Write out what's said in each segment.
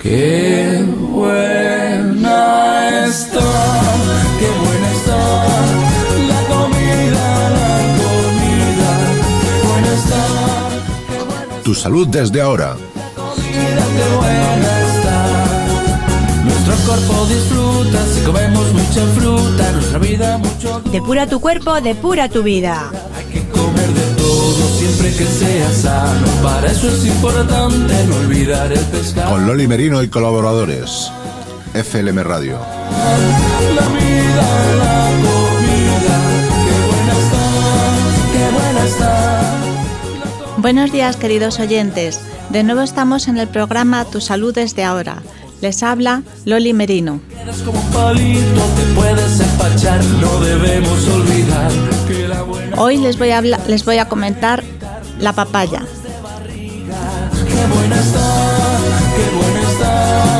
Qué buena está la comida, qué buena está. Tu salud desde ahora. Qué buena está. Nuestro cuerpo disfruta si comemos mucha fruta, nuestra vida mucho dulce. Depura tu cuerpo, depura tu vida. Hay que comer de todo siempre que sea sano. Para eso es importante no olvidar el pescado. Con Loli Merino y colaboradores. FLM Radio. La vida, la comida, qué buena está, qué buena está. Buenos días, queridos oyentes. De nuevo estamos en el programa Tu Salud desde ahora. Les habla Loli Merino. Quedas como un palito, te puedes empachar, no debemos olvidar que la buena. Hoy les voy a comentar la papaya. Qué buena está, qué buena está.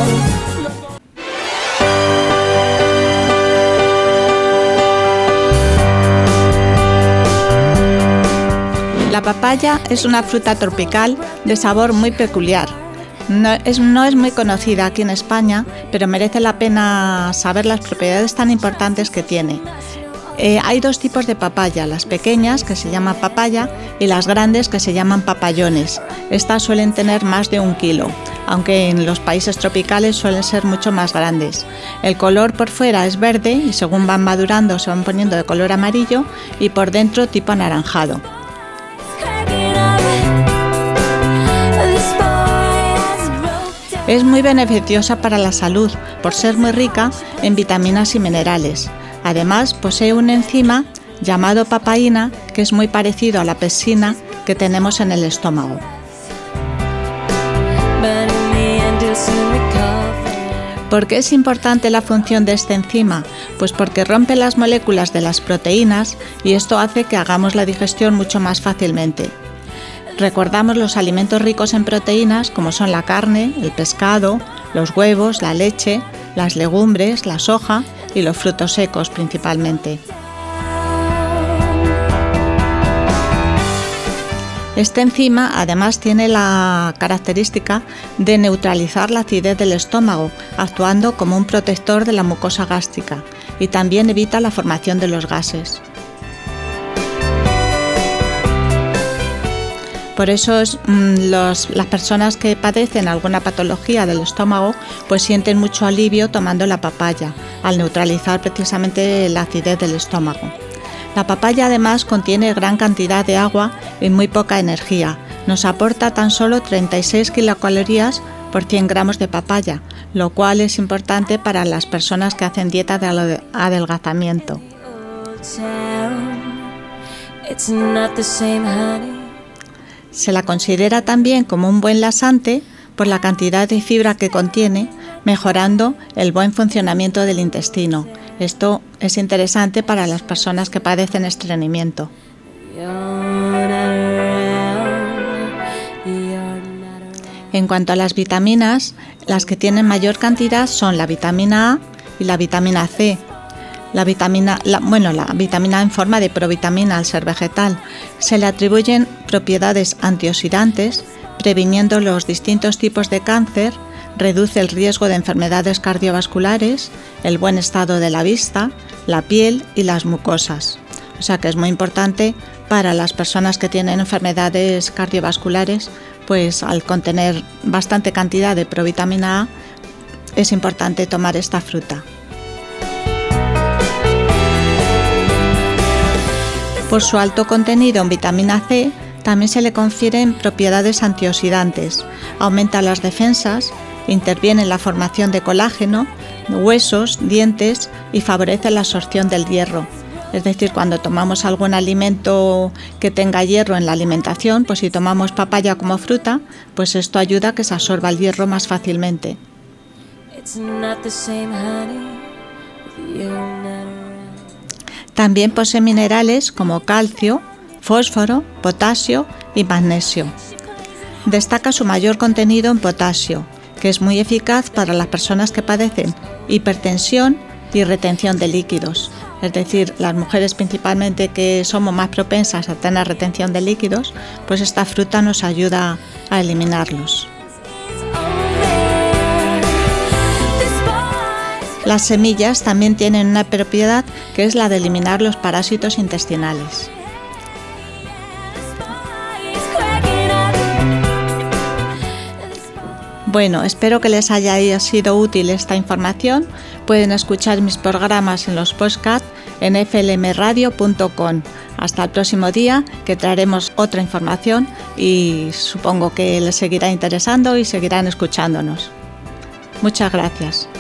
La papaya es una fruta tropical de sabor muy peculiar. No es muy conocida aquí en España, pero merece la pena saber las propiedades tan importantes que tiene. Hay dos tipos de papaya, las pequeñas, que se llaman papaya, y las grandes, que se llaman papallones. Estas suelen tener más de 1 kilo, aunque en los países tropicales suelen ser mucho más grandes. El color por fuera es verde y según van madurando se van poniendo de color amarillo y por dentro tipo anaranjado. Es muy beneficiosa para la salud por ser muy rica en vitaminas y minerales. Además, posee una enzima llamado papaína que es muy parecido a la pepsina que tenemos en el estómago. ¿Por qué es importante la función de esta enzima? Pues porque rompe las moléculas de las proteínas y esto hace que hagamos la digestión mucho más fácilmente. Recordamos los alimentos ricos en proteínas como son la carne, el pescado, los huevos, la leche, las legumbres, la soja y los frutos secos principalmente. Esta enzima además tiene la característica de neutralizar la acidez del estómago, actuando como un protector de la mucosa gástrica y también evita la formación de los gases. Por eso las personas que padecen alguna patología del estómago pues sienten mucho alivio tomando la papaya, al neutralizar precisamente la acidez del estómago. La papaya además contiene gran cantidad de agua y muy poca energía. Nos aporta tan solo 36 kilocalorías por 100 gramos de papaya, lo cual es importante para las personas que hacen dieta de adelgazamiento. Se la considera también como un buen laxante por la cantidad de fibra que contiene, mejorando el buen funcionamiento del intestino. Esto es interesante para las personas que padecen estreñimiento. En cuanto a las vitaminas, las que tienen mayor cantidad son la vitamina A y la vitamina C. La vitamina A en forma de provitamina al ser vegetal. Se le atribuyen propiedades antioxidantes, previniendo los distintos tipos de cáncer, reduce el riesgo de enfermedades cardiovasculares, el buen estado de la vista, la piel y las mucosas. O sea que es muy importante para las personas que tienen enfermedades cardiovasculares, pues al contener bastante cantidad de provitamina A, es importante tomar esta fruta. Por su alto contenido en vitamina C, también se le confieren propiedades antioxidantes, aumenta las defensas, interviene en la formación de colágeno, huesos, dientes y favorece la absorción del hierro. Es decir, cuando tomamos algún alimento que tenga hierro en la alimentación, pues si tomamos papaya como fruta, pues esto ayuda a que se absorba el hierro más fácilmente. También posee minerales como calcio, fósforo, potasio y magnesio. Destaca su mayor contenido en potasio, que es muy eficaz para las personas que padecen hipertensión y retención de líquidos. Es decir, las mujeres principalmente que somos más propensas a tener retención de líquidos, pues esta fruta nos ayuda a eliminarlos. Las semillas también tienen una propiedad que es la de eliminar los parásitos intestinales. Bueno, espero que les haya sido útil esta información. Pueden escuchar mis programas en los podcasts en flmradio.com. Hasta el próximo día, que traeremos otra información y supongo que les seguirá interesando y seguirán escuchándonos. Muchas gracias.